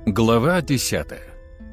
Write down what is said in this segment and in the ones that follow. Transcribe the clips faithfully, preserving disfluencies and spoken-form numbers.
Глава десятая.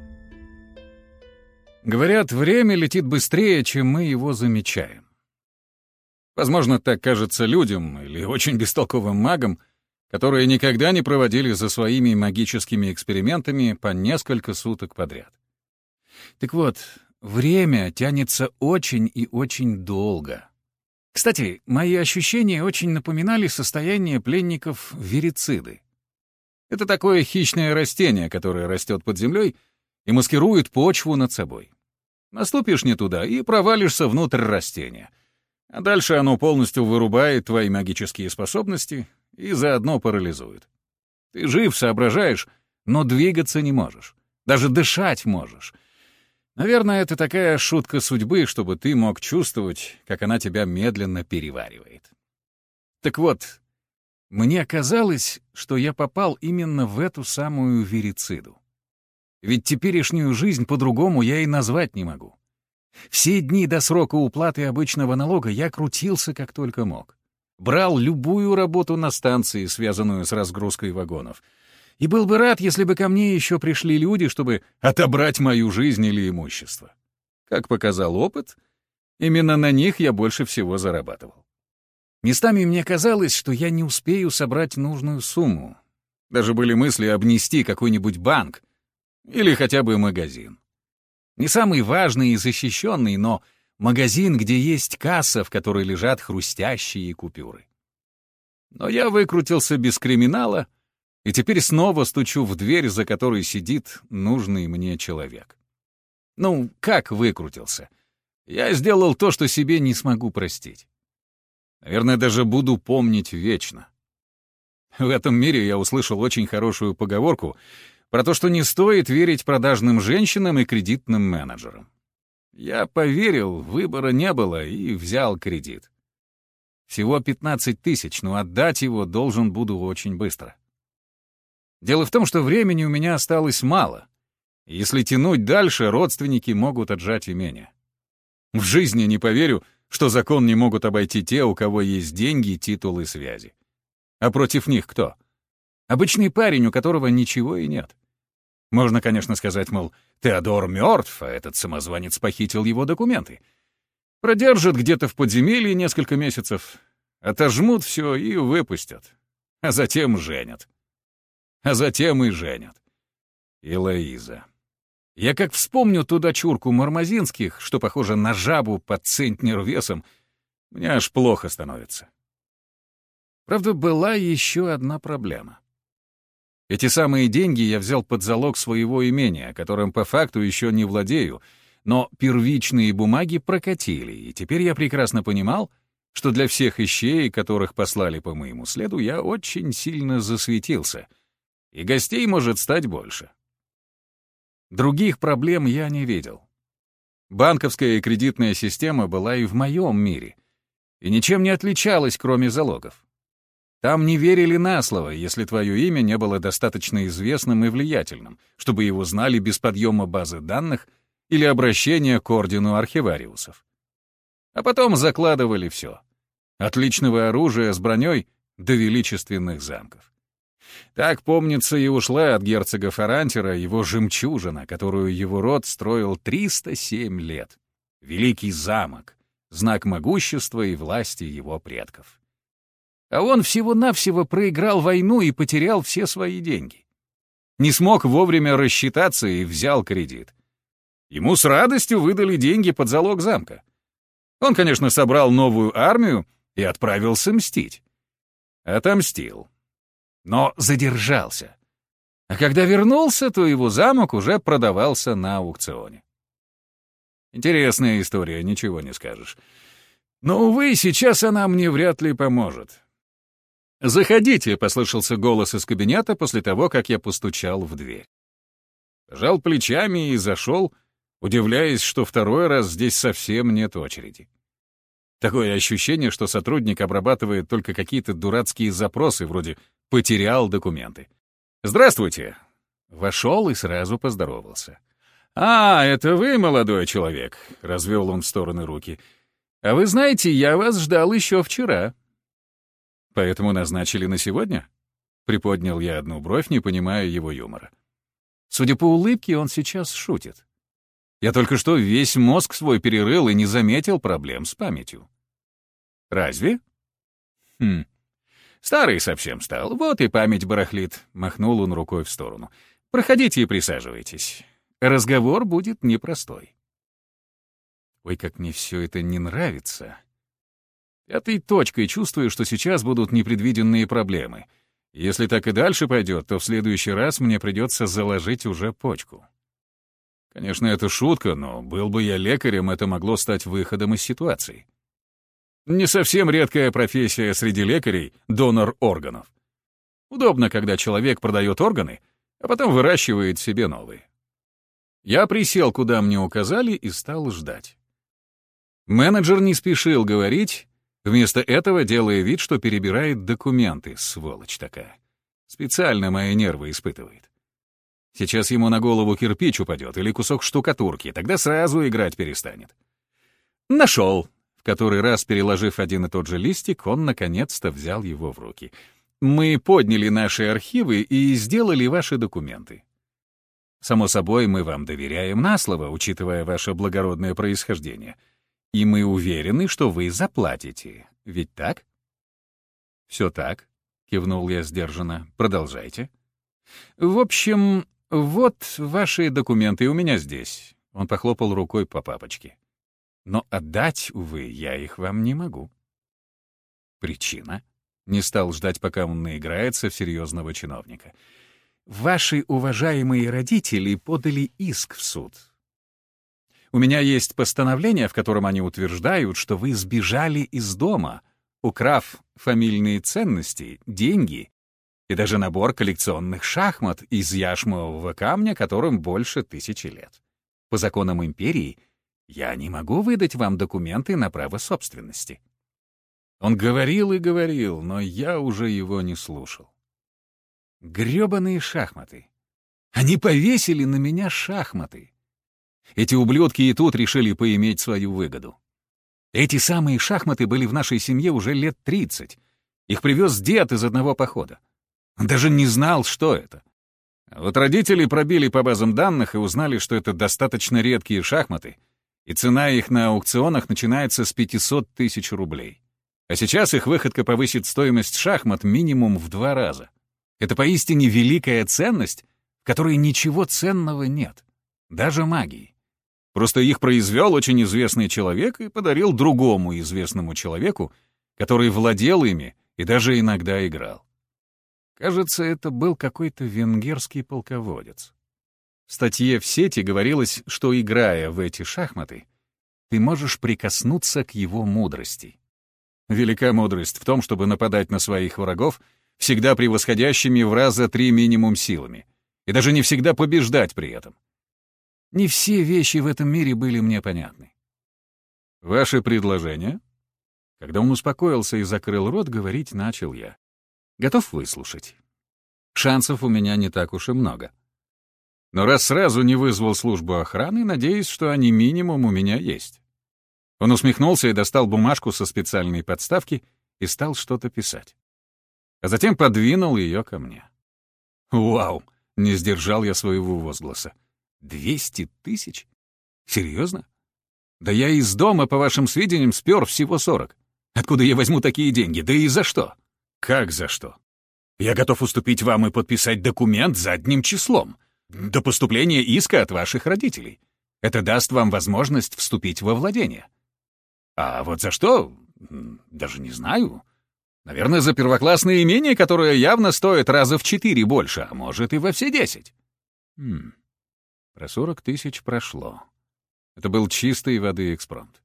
Говорят, время летит быстрее, чем мы его замечаем. Возможно, так кажется людям или очень бестолковым магам, которые никогда не проводили за своими магическими экспериментами по несколько суток подряд. Так вот, время тянется очень и очень долго. Кстати, мои ощущения очень напоминали состояние пленников верициды. Это такое хищное растение, которое растет под землей и маскирует почву над собой. Наступишь не туда и провалишься внутрь растения. А дальше оно полностью вырубает твои магические способности и заодно парализует. Ты жив, соображаешь, но двигаться не можешь. Даже дышать можешь. Наверное, это такая шутка судьбы, чтобы ты мог чувствовать, как она тебя медленно переваривает. Так вот, мне казалось, что я попал именно в эту самую верициду. Ведь теперешнюю жизнь по-другому я и назвать не могу. Все дни до срока уплаты обычного налога я крутился как только мог. Брал любую работу на станции, связанную с разгрузкой вагонов. И был бы рад, если бы ко мне еще пришли люди, чтобы отобрать мою жизнь или имущество. Как показал опыт, именно на них я больше всего зарабатывал. Местами мне казалось, что я не успею собрать нужную сумму. Даже были мысли обнести какой-нибудь банк или хотя бы магазин. Не самый важный и защищенный, но магазин, где есть касса, в которой лежат хрустящие купюры. Но я выкрутился без криминала, и теперь снова стучу в дверь, за которой сидит нужный мне человек. Ну, как выкрутился? Я сделал то, что себе не смогу простить. Наверное, даже буду помнить вечно. В этом мире я услышал очень хорошую поговорку про то, что не стоит верить продажным женщинам и кредитным менеджерам. Я поверил, выбора не было, и взял кредит. Всего пятнадцать тысяч, но отдать его должен буду очень быстро. Дело в том, что времени у меня осталось мало. Если тянуть дальше, родственники могут отжать имение. В жизни не поверю, что закон не могут обойти те, у кого есть деньги, титулы и связи. А против них кто? Обычный парень, у которого ничего и нет. Можно, конечно, сказать, мол, Теодор мертв, а этот самозванец похитил его документы. Продержат где-то в подземелье несколько месяцев, отожмут все и выпустят. А затем женят. А затем и женят. И Лоиза. Я как вспомню ту дочурку Мармазинских, что похожа на жабу под центнер весом, мне аж плохо становится. Правда, была еще одна проблема. Эти самые деньги я взял под залог своего имения, которым по факту еще не владею, но первичные бумаги прокатили, и теперь я прекрасно понимал, что для всех ищеек, которых послали по моему следу, я очень сильно засветился, и гостей может стать больше. Других проблем я не видел. Банковская и кредитная система была и в моем мире, и ничем не отличалась, кроме залогов. Там не верили на слово, если твое имя не было достаточно известным и влиятельным, чтобы его знали без подъема базы данных или обращения к ордену архивариусов. А потом закладывали все. От личного оружия с броней до величественных замков. Так, помнится, и ушла от герцога Фарантера его жемчужина, которую его род строил триста семь лет. Великий замок, знак могущества и власти его предков. А он всего-навсего проиграл войну и потерял все свои деньги. Не смог вовремя рассчитаться и взял кредит. Ему с радостью выдали деньги под залог замка. Он, конечно, собрал новую армию и отправился мстить. Отомстил. Но задержался. А когда вернулся, то его замок уже продавался на аукционе. Интересная история, ничего не скажешь. Но, увы, сейчас она мне вряд ли поможет. «Заходите», — послышался голос из кабинета после того, как я постучал в дверь. Пожал плечами и зашел, удивляясь, что второй раз здесь совсем нет очереди. Такое ощущение, что сотрудник обрабатывает только какие-то дурацкие запросы, вроде «потерял документы». «Здравствуйте!» Вошел и сразу поздоровался. «А, это вы, молодой человек», — развел он в стороны руки. «А вы знаете, я вас ждал еще вчера». «Поэтому назначили на сегодня?» Приподнял я одну бровь, не понимая его юмора. Судя по улыбке, он сейчас шутит. Я только что весь мозг свой перерыл и не заметил проблем с памятью. Разве? Хм. Старый совсем стал, вот и память барахлит. Махнул он рукой в сторону. Проходите и присаживайтесь. Разговор будет непростой. Ой, как мне все это не нравится. Пятой точкой чувствую, что сейчас будут непредвиденные проблемы. Если так и дальше пойдет, то в следующий раз мне придется заложить уже почку. Конечно, это шутка, но был бы я лекарем, это могло стать выходом из ситуации. Не совсем редкая профессия среди лекарей — донор органов. Удобно, когда человек продает органы, а потом выращивает себе новые. Я присел, куда мне указали, и стал ждать. Менеджер не спешил говорить, вместо этого делая вид, что перебирает документы, сволочь такая. Специально мои нервы испытывает. Сейчас ему на голову кирпич упадет или кусок штукатурки, тогда сразу играть перестанет. Нашел. В который раз, переложив один и тот же листик, он наконец-то взял его в руки. Мы подняли наши архивы и сделали ваши документы. Само собой, мы вам доверяем на слово, учитывая ваше благородное происхождение. И мы уверены, что вы заплатите. Ведь так? Все так, кивнул я сдержанно. Продолжайте. В общем, вот ваши документы у меня здесь. Он похлопал рукой по папочке. Но отдать, увы, я их вам не могу. Причина? Не стал ждать, пока он наиграется в серьезного чиновника. Ваши уважаемые родители подали иск в суд. У меня есть постановление, в котором они утверждают, что вы сбежали из дома, украв фамильные ценности, деньги и даже набор коллекционных шахмат из яшмового камня, которым больше тысячи лет. По законам империи я не могу выдать вам документы на право собственности. Он говорил и говорил, но я уже его не слушал. Грёбаные шахматы. Они повесили на меня шахматы. Эти ублюдки и тут решили поиметь свою выгоду. Эти самые шахматы были в нашей семье уже лет тридцать. Их привез дед из одного похода. Он даже не знал, что это. А вот родители пробили по базам данных и узнали, что это достаточно редкие шахматы, и цена их на аукционах начинается с пятисот тысяч рублей. А сейчас их выходка повысит стоимость шахмат минимум в два раза. Это поистине великая ценность, в которой ничего ценного нет, даже магии. Просто их произвел очень известный человек и подарил другому известному человеку, который владел ими и даже иногда играл. Кажется, это был какой-то венгерский полководец. В статье в сети говорилось, что, играя в эти шахматы, ты можешь прикоснуться к его мудрости. Велика мудрость в том, чтобы нападать на своих врагов, всегда превосходящими в раза три минимум силами, и даже не всегда побеждать при этом. Не все вещи в этом мире были мне понятны. Ваши предложения? Когда он успокоился и закрыл рот, говорить начал я. Готов выслушать. Шансов у меня не так уж и много. Но раз сразу не вызвал службу охраны, надеюсь, что они минимум у меня есть. Он усмехнулся и достал бумажку со специальной подставки и стал что-то писать. А затем подвинул ее ко мне. «Вау!» — не сдержал я своего возгласа. «Двести тысяч? Серьезно? Да я из дома, по вашим сведениям, спер всего сорок. Откуда я возьму такие деньги? Да и за что?» «Как за что? Я готов уступить вам и подписать документ задним числом. До поступления иска от ваших родителей. Это даст вам возможность вступить во владение. А вот за что? Даже не знаю. Наверное, за первоклассное имение, которое явно стоит раза в четыре больше, а может и во все десять. Хм. Про сорок тысяч прошло. Это был чистой воды экспромт.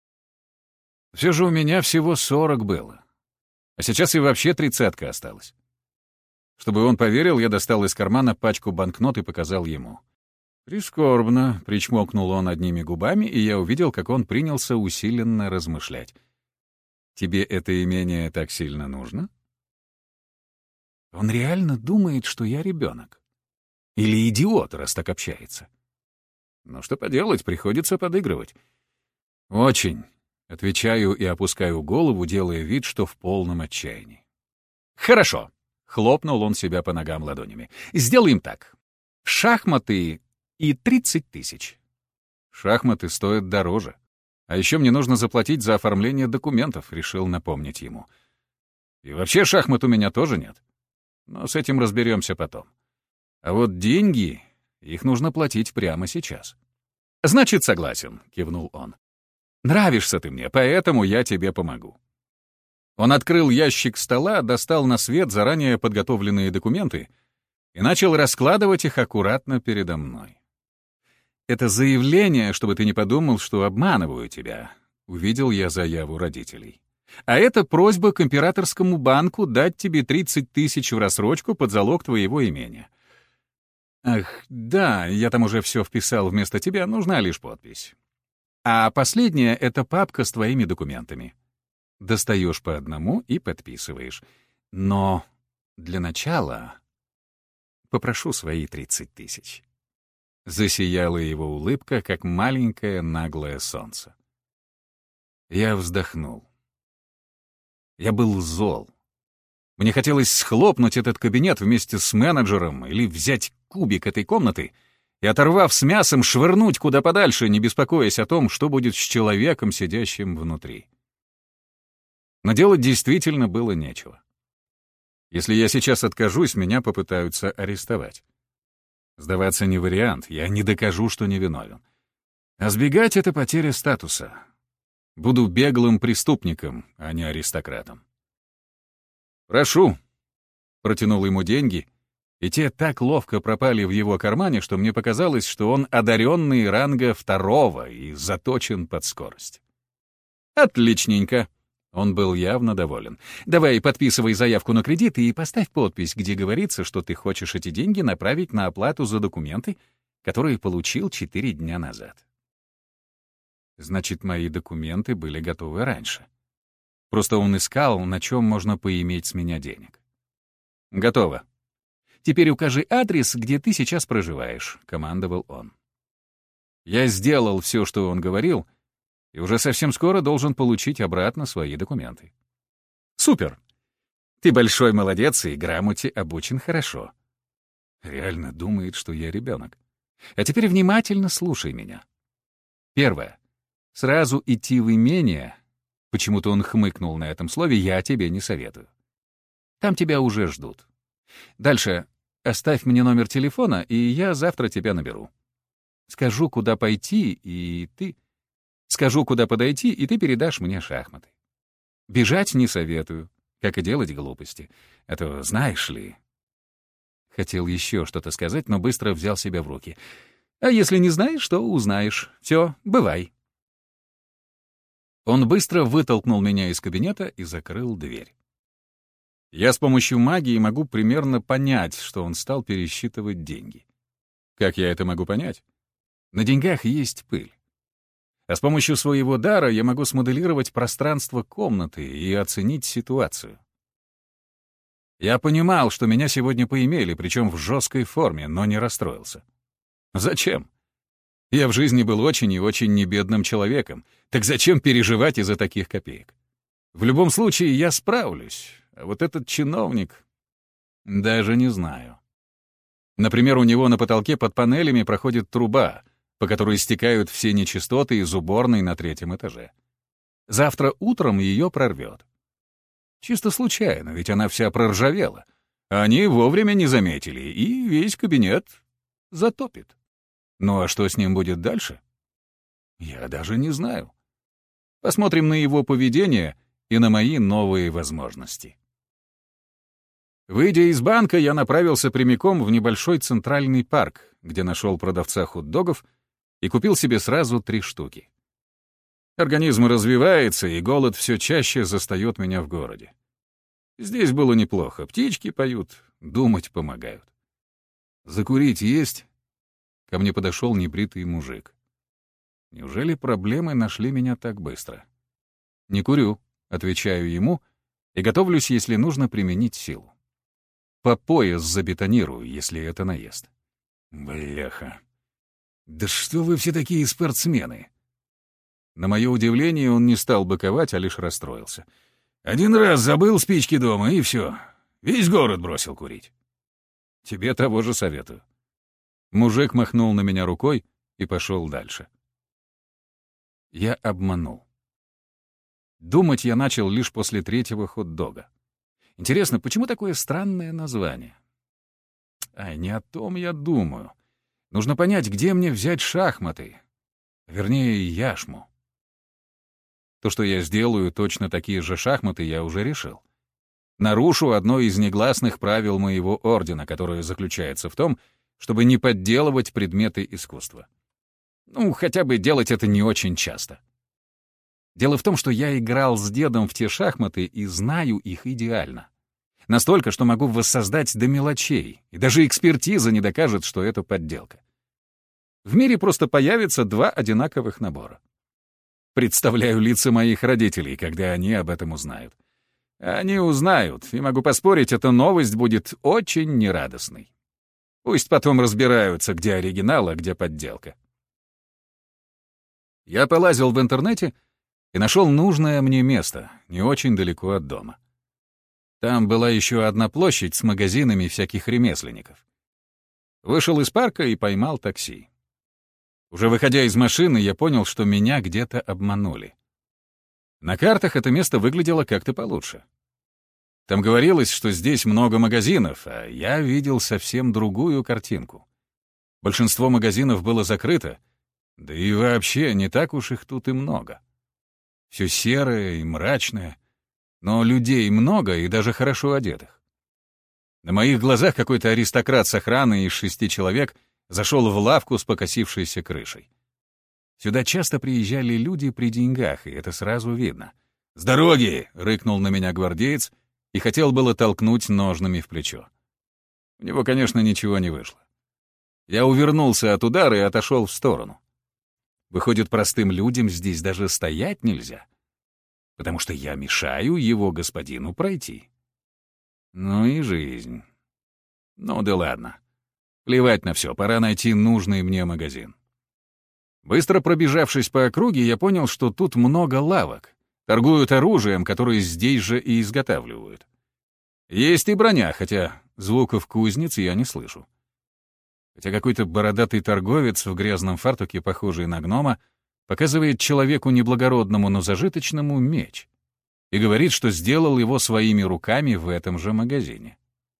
Все же у меня всего сорок было. А сейчас и вообще тридцатка осталась. Чтобы он поверил, я достал из кармана пачку банкнот и показал ему. «Прискорбно», — причмокнул он одними губами, и я увидел, как он принялся усиленно размышлять. «Тебе это имение так сильно нужно?» Он реально думает, что я ребенок. Или идиот, раз так общается. Ну что поделать, приходится подыгрывать. «Очень», — отвечаю и опускаю голову, делая вид, что в полном отчаянии. «Хорошо», — хлопнул он себя по ногам ладонями. «Сделаем так. Шахматы и тридцать тысяч. Шахматы стоят дороже. А еще мне нужно заплатить за оформление документов, решил напомнить ему. И вообще шахмат у меня тоже нет. Но с этим разберемся потом. А вот деньги, их нужно платить прямо сейчас. «Значит, согласен», — кивнул он. «Нравишься ты мне, поэтому я тебе помогу». Он открыл ящик стола, достал на свет заранее подготовленные документы и начал раскладывать их аккуратно передо мной. «Это заявление, чтобы ты не подумал, что обманываю тебя», — увидел я заяву родителей. «А это просьба к императорскому банку дать тебе тридцать тысяч в рассрочку под залог твоего имения». «Ах, да, я там уже все вписал вместо тебя, нужна лишь подпись. А последняя — это папка с твоими документами. Достаешь по одному и подписываешь. Но для начала попрошу свои тридцать тысяч». Засияла его улыбка, как маленькое наглое солнце. Я вздохнул. Я был зол. Мне хотелось схлопнуть этот кабинет вместе с менеджером или взять кубик этой комнаты и, оторвав с мясом, швырнуть куда подальше, не беспокоясь о том, что будет с человеком, сидящим внутри. Но делать действительно было нечего. Если я сейчас откажусь, меня попытаются арестовать. Сдаваться не вариант, я не докажу, что невиновен. А сбегать — это потеря статуса. Буду беглым преступником, а не аристократом. «Прошу», — протянул ему деньги, и те так ловко пропали в его кармане, что мне показалось, что он одаренный ранга второго и заточен под скорость. «Отличненько», — он был явно доволен. «Давай подписывай заявку на кредит и поставь подпись, где говорится, что ты хочешь эти деньги направить на оплату за документы, которые получил четыре дня назад». Значит, мои документы были готовы раньше. Просто он искал, на чем можно поиметь с меня денег. «Готово. Теперь укажи адрес, где ты сейчас проживаешь», — командовал он. Я сделал все, что он говорил, и уже совсем скоро должен получить обратно свои документы. «Супер! Ты большой молодец и грамоте обучен хорошо». Реально думает, что я ребенок. А теперь внимательно слушай меня. Первое. Сразу идти в имение, почему-то он хмыкнул на этом слове, я тебе не советую. Там тебя уже ждут. Дальше оставь мне номер телефона, и я завтра тебя наберу. Скажу, куда пойти, и ты... Скажу, куда подойти, и ты передашь мне шахматы. Бежать не советую, как и делать глупости. А то, знаешь ли... Хотел еще что-то сказать, но быстро взял себя в руки. А если не знаешь, то узнаешь. Все, бывай. Он быстро вытолкнул меня из кабинета и закрыл дверь. Я с помощью магии могу примерно понять, что он стал пересчитывать деньги. Как я это могу понять? На деньгах есть пыль. А с помощью своего дара я могу смоделировать пространство комнаты и оценить ситуацию. Я понимал, что меня сегодня поимели, причем в жесткой форме, но не расстроился. Зачем? Я в жизни был очень и очень небедным человеком, так зачем переживать из-за таких копеек? В любом случае, я справлюсь, а вот этот чиновник... Даже не знаю. Например, у него на потолке под панелями проходит труба, по которой стекают все нечистоты из уборной на третьем этаже. Завтра утром ее прорвет. Чисто случайно, ведь она вся проржавела. Они вовремя не заметили, и весь кабинет затопит. Ну а что с ним будет дальше? Я даже не знаю. Посмотрим на его поведение и на мои новые возможности. Выйдя из банка, я направился прямиком в небольшой центральный парк, где нашел продавца хот-догов и купил себе сразу три штуки. Организм развивается, и голод все чаще застает меня в городе. Здесь было неплохо. Птички поют, думать помогают. «Закурить есть?» Ко мне подошел небритый мужик. Неужели проблемы нашли меня так быстро? «Не курю», — отвечаю ему, и готовлюсь, если нужно, применить силу. По пояс забетонирую, если это наезд. Бляха. Да что вы все такие спортсмены? На мое удивление, он не стал быковать, а лишь расстроился. Один раз забыл спички дома, и все. Весь город бросил курить. Тебе того же советую. Мужик махнул на меня рукой и пошел дальше. Я обманул. Думать я начал лишь после третьего хот-дога. Интересно, почему такое странное название? Ай, не о том я думаю. Нужно понять, где мне взять шахматы. Вернее, яшму. То, что я сделаю точно такие же шахматы, я уже решил. Нарушу одно из негласных правил моего ордена, которое заключается в том, чтобы не подделывать предметы искусства. Ну, хотя бы делать это не очень часто. Дело в том, что я играл с дедом в те шахматы и знаю их идеально. Настолько, что могу воссоздать до мелочей, и даже экспертиза не докажет, что это подделка. В мире просто появится два одинаковых набора. Представляю лица моих родителей, когда они об этом узнают. Они узнают, и могу поспорить, эта новость будет очень нерадостной. Пусть потом разбираются, где оригинал, а где подделка. Я полазил в интернете и нашел нужное мне место, не очень далеко от дома. Там была еще одна площадь с магазинами всяких ремесленников. Вышел из парка и поймал такси. Уже выходя из машины, я понял, что меня где-то обманули. На картах это место выглядело как-то получше. Там говорилось, что здесь много магазинов, а я видел совсем другую картинку. Большинство магазинов было закрыто, да и вообще не так уж их тут и много. Все серое и мрачное, но людей много и даже хорошо одетых. На моих глазах какой-то аристократ с охраной из шести человек зашел в лавку с покосившейся крышей. Сюда часто приезжали люди при деньгах, и это сразу видно. «С дороги!» — рыкнул на меня гвардеец и хотел было толкнуть ножными в плечо. У него, конечно, ничего не вышло. Я увернулся от удара и отошел в сторону. Выходит, простым людям здесь даже стоять нельзя, потому что я мешаю его господину пройти. Ну и жизнь. Ну да ладно. Плевать на все, пора найти нужный мне магазин. Быстро пробежавшись по округе, я понял, что тут много лавок. Торгуют оружием, которое здесь же и изготавливают. Есть и броня, хотя звуков кузнец я не слышу. Хотя какой-то бородатый торговец в грязном фартуке, похожий на гнома, показывает человеку неблагородному, но зажиточному меч и говорит, что сделал его своими руками в этом же магазине.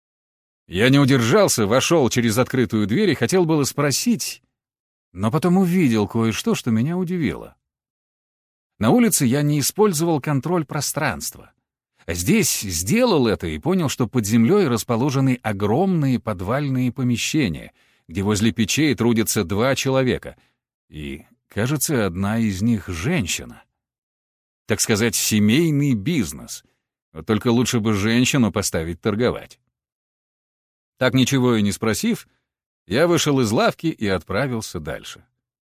Я не удержался, вошел через открытую дверь и хотел было спросить, но потом увидел кое-что, что меня удивило. На улице я не использовал контроль пространства. А здесь сделал это и понял, что под землей расположены огромные подвальные помещения, где возле печей трудятся два человека, и, кажется, одна из них — женщина. Так сказать, семейный бизнес. Вот только лучше бы женщину поставить торговать. Так ничего и не спросив, я вышел из лавки и отправился дальше.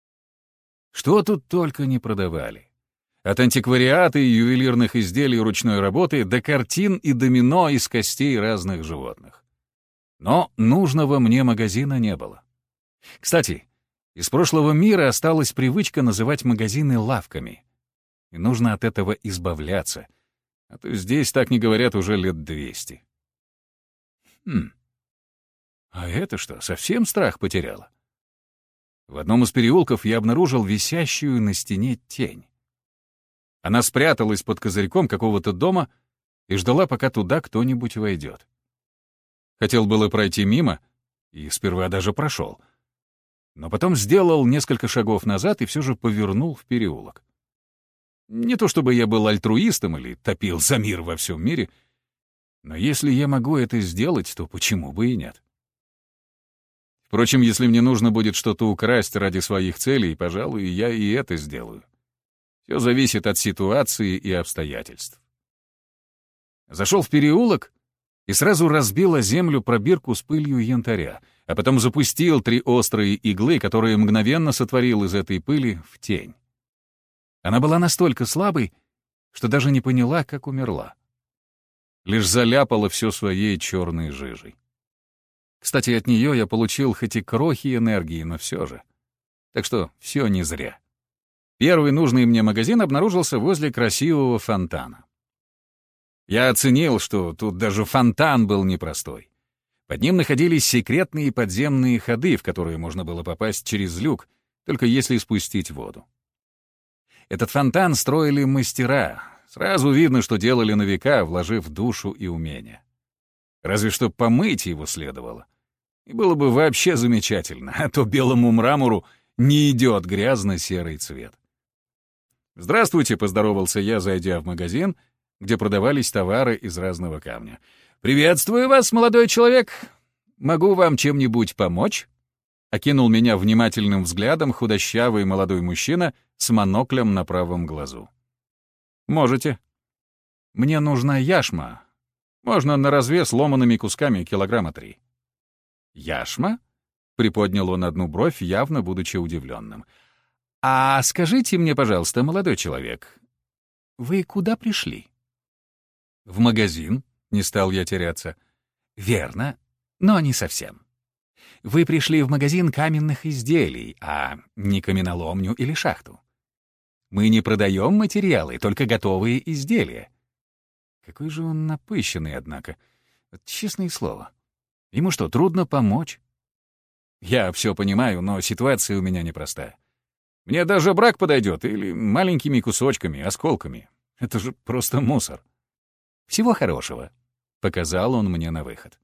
Что тут только не продавали. От антиквариата и ювелирных изделий ручной работы до картин и домино из костей разных животных. Но нужного мне магазина не было. Кстати, из прошлого мира осталась привычка называть магазины лавками. И нужно от этого избавляться, а то здесь так не говорят уже лет двести. Хм. А это что, совсем страх потеряла? В одном из переулков я обнаружил висящую на стене тень. Она спряталась под козырьком какого-то дома и ждала, пока туда кто-нибудь войдет. Хотел было пройти мимо, и сперва даже прошел. Но потом сделал несколько шагов назад и все же повернул в переулок. Не то чтобы я был альтруистом или топил за мир во всем мире, но если я могу это сделать, то почему бы и нет? Впрочем, если мне нужно будет что-то украсть ради своих целей, пожалуй, я и это сделаю. Все зависит от ситуации и обстоятельств. Зашел в переулок и сразу разбил о землю пробирку с пылью янтаря, а потом запустил три острые иглы, которые мгновенно сотворил из этой пыли в тень. Она была настолько слабой, что даже не поняла, как умерла. Лишь заляпала все своей черной жижей. Кстати, от нее я получил хоть и крохи энергии, но все же. Так что все не зря. Первый нужный мне магазин обнаружился возле красивого фонтана. Я оценил, что тут даже фонтан был непростой. Под ним находились секретные подземные ходы, в которые можно было попасть через люк, только если спустить воду. Этот фонтан строили мастера. Сразу видно, что делали на века, вложив душу и умения. Разве что помыть его следовало. И было бы вообще замечательно, а то белому мрамору не идет грязно-серый цвет. «Здравствуйте», — поздоровался я, зайдя в магазин, где продавались товары из разного камня. «Приветствую вас, молодой человек. Могу вам чем-нибудь помочь?» Окинул меня внимательным взглядом худощавый молодой мужчина с моноклем на правом глазу. «Можете. Мне нужна яшма. Можно на развес ломаными кусками килограмма три». «Яшма?» — приподнял он одну бровь, явно будучи удивленным. «А скажите мне, пожалуйста, молодой человек, вы куда пришли?» «В магазин», — не стал я теряться. «Верно, но не совсем. Вы пришли в магазин каменных изделий, а не каменоломню или шахту. Мы не продаем материалы, только готовые изделия». Какой же он напыщенный, однако. Честное слово. Ему что, трудно помочь? Я все понимаю, но ситуация у меня непростая. Мне даже брак подойдет, или маленькими кусочками, осколками. Это же просто мусор. «Всего хорошего», — показал он мне на выход.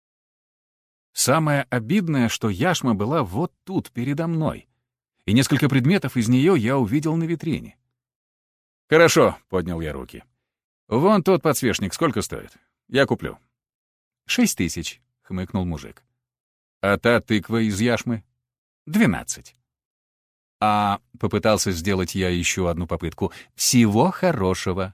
Самое обидное, что яшма была вот тут, передо мной, и несколько предметов из нее я увидел на витрине. «Хорошо», — поднял я руки. «Вон тот подсвечник сколько стоит? Я куплю». «Шесть тысяч», — хмыкнул мужик. «А та тыква из яшмы?» «Двенадцать». «А...» — попытался сделать я еще одну попытку. «Всего хорошего».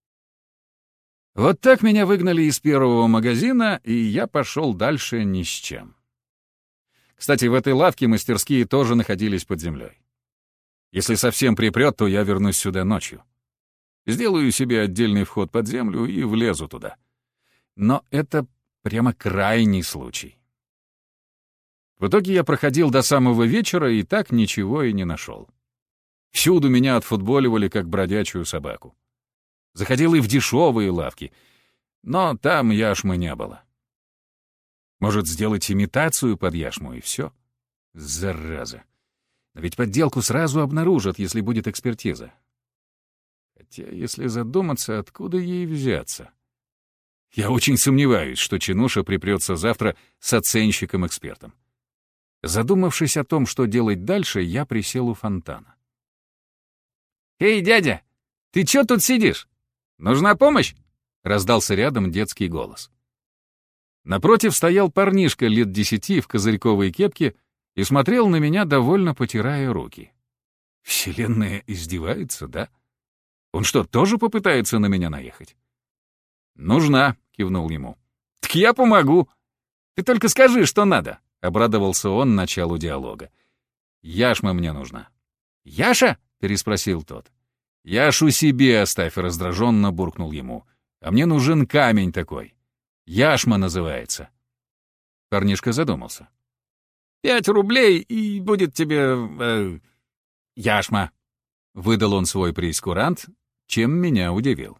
Вот так меня выгнали из первого магазина, и я пошел дальше ни с чем. Кстати, в этой лавке мастерские тоже находились под землей. Если совсем припрет, то я вернусь сюда ночью. Сделаю себе отдельный вход под землю и влезу туда. Но это прямо крайний случай. В итоге я проходил до самого вечера и так ничего и не нашел. Всюду меня отфутболивали, как бродячую собаку. Заходил и в дешевые лавки, но там яшмы не было. Может, сделать имитацию под яшму, и все? Зараза. Но ведь подделку сразу обнаружат, если будет экспертиза. Хотя, если задуматься, откуда ей взяться? Я очень сомневаюсь, что Чинуша припрется завтра с оценщиком-экспертом. Задумавшись о том, что делать дальше, я присел у фонтана. «Эй, дядя, ты чё тут сидишь? Нужна помощь?» — раздался рядом детский голос. Напротив стоял парнишка лет десяти в козырьковой кепке и смотрел на меня, довольно потирая руки. Вселенная издевается, да? Он что, тоже попытается на меня наехать? «Нужна», — кивнул ему. «Так я помогу. Ты только скажи, что надо», — обрадовался он началу диалога. «Яшма мне нужна». «Яша?» — переспросил тот. «Яшу себе оставь», — раздраженно буркнул ему. «А мне нужен камень такой. Яшма называется». Парнишка задумался. «Пять рублей, и будет тебе... Э, яшма», — выдал он свой прейскурант, чем меня удивил.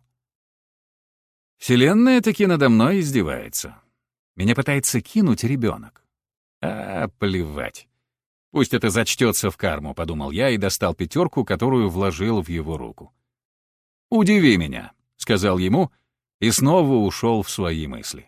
Вселенная таки надо мной издевается. Меня пытается кинуть ребенок. А, плевать. Пусть это зачтется в карму, подумал я и достал пятерку, которую вложил в его руку. «Удиви меня», — сказал ему, и снова ушел в свои мысли.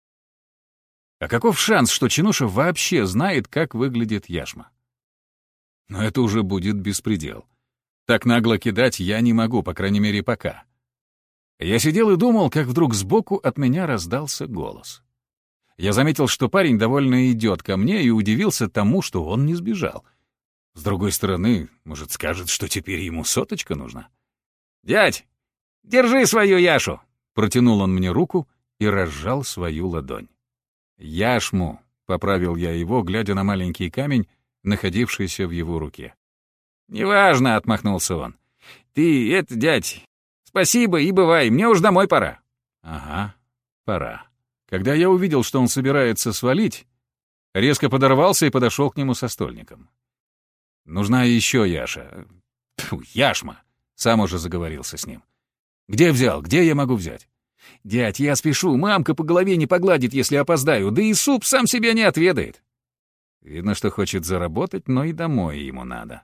А каков шанс, что Чинуша вообще знает, как выглядит яшма? Но это уже будет беспредел. Так нагло кидать я не могу, по крайней мере, пока. Я сидел и думал, как вдруг сбоку от меня раздался голос. Я заметил, что парень довольно идет ко мне, и удивился тому, что он не сбежал. С другой стороны, может, скажет, что теперь ему соточка нужна? «Дядь, держи свою яшу!» Протянул он мне руку и разжал свою ладонь. «Яшму», — поправил я его, глядя на маленький камень, находившийся в его руке. «Неважно», — отмахнулся он. «Ты, это, дядь, спасибо и бывай, мне уж домой пора». «Ага, пора». Когда я увидел, что он собирается свалить, резко подорвался и подошел к нему со стольником. «Нужна еще яша. Тьфу, яшма», — сам уже заговорился с ним. «Где взял? Где я могу взять?» «Дядь, я спешу, мамка по голове не погладит, если опоздаю, да и суп сам себя не отведает». Видно, что хочет заработать, но и домой ему надо.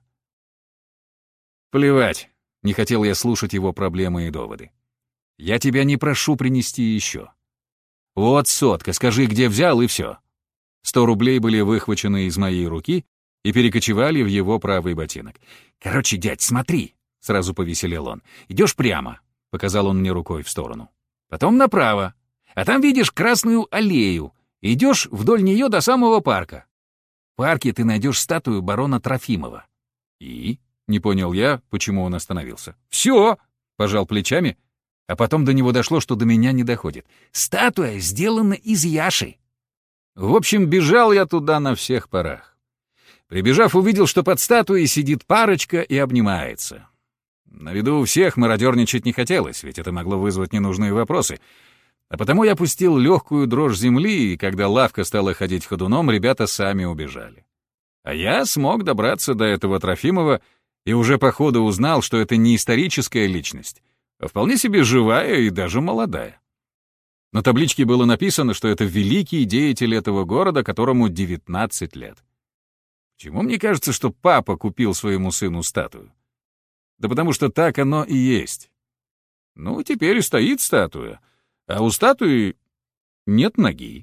Плевать, не хотел я слушать его проблемы и доводы. Я тебя не прошу принести еще. Вот сотка, скажи, где взял, и все. Сто рублей были выхвачены из моей руки и перекочевали в его правый ботинок. «Короче, дядь, смотри», — сразу повеселел он. «Идешь прямо», — показал он мне рукой в сторону. «Потом направо. А там видишь красную аллею. Идешь вдоль нее до самого парка. В парке ты найдешь статую барона Трофимова». «И?» — не понял я, почему он остановился. «Все!» — пожал плечами, а потом до него дошло, что до меня не доходит. «Статуя сделана из яши». В общем, бежал я туда на всех парах. Прибежав, увидел, что под статуей сидит парочка и обнимается. На виду у всех мародерничать не хотелось, ведь это могло вызвать ненужные вопросы. А потому я пустил легкую дрожь земли, и когда лавка стала ходить ходуном, ребята сами убежали. А я смог добраться до этого Трофимова и уже по ходу узнал, что это не историческая личность, а вполне себе живая и даже молодая. На табличке было написано, что это великий деятель этого города, которому девятнадцать лет. Почему мне кажется, что папа купил своему сыну статую? Да потому что так оно и есть. Ну, теперь и стоит статуя, а у статуи нет ноги.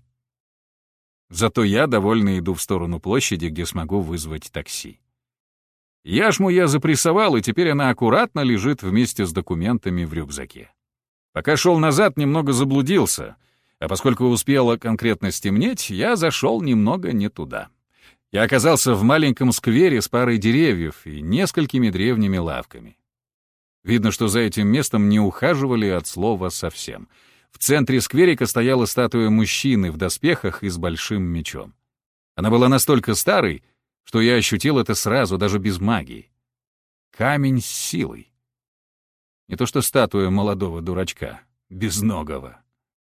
Зато я довольно иду в сторону площади, где смогу вызвать такси. Яшму я запрессовал, и теперь она аккуратно лежит вместе с документами в рюкзаке. Пока шел назад, немного заблудился, а поскольку успело конкретно стемнеть, я зашел немного не туда. Я оказался в маленьком сквере с парой деревьев и несколькими древними лавками. Видно, что за этим местом не ухаживали от слова совсем. В центре скверика стояла статуя мужчины в доспехах и с большим мечом. Она была настолько старой, что я ощутил это сразу, даже без магии. Камень с силой. Не то что статуя молодого дурачка, безногого.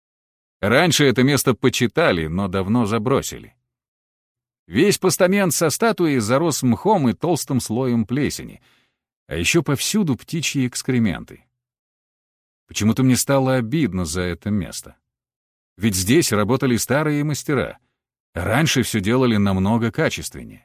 Раньше это место почитали, но давно забросили. Весь постамент со статуей зарос мхом и толстым слоем плесени, а еще повсюду птичьи экскременты. Почему-то мне стало обидно за это место. Ведь здесь работали старые мастера. Раньше все делали намного качественнее.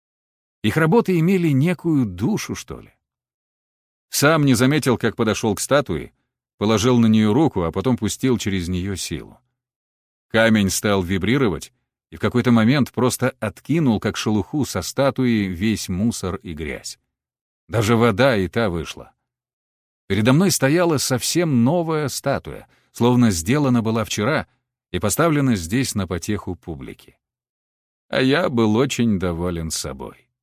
Их работы имели некую душу, что ли. Сам не заметил, как подошел к статуе, положил на нее руку, а потом пустил через нее силу. Камень стал вибрировать, и в какой-то момент просто откинул, как шелуху со статуи, весь мусор и грязь. Даже вода и та вышла. Передо мной стояла совсем новая статуя, словно сделана была вчера и поставлена здесь на потеху публики. А я был очень доволен собой.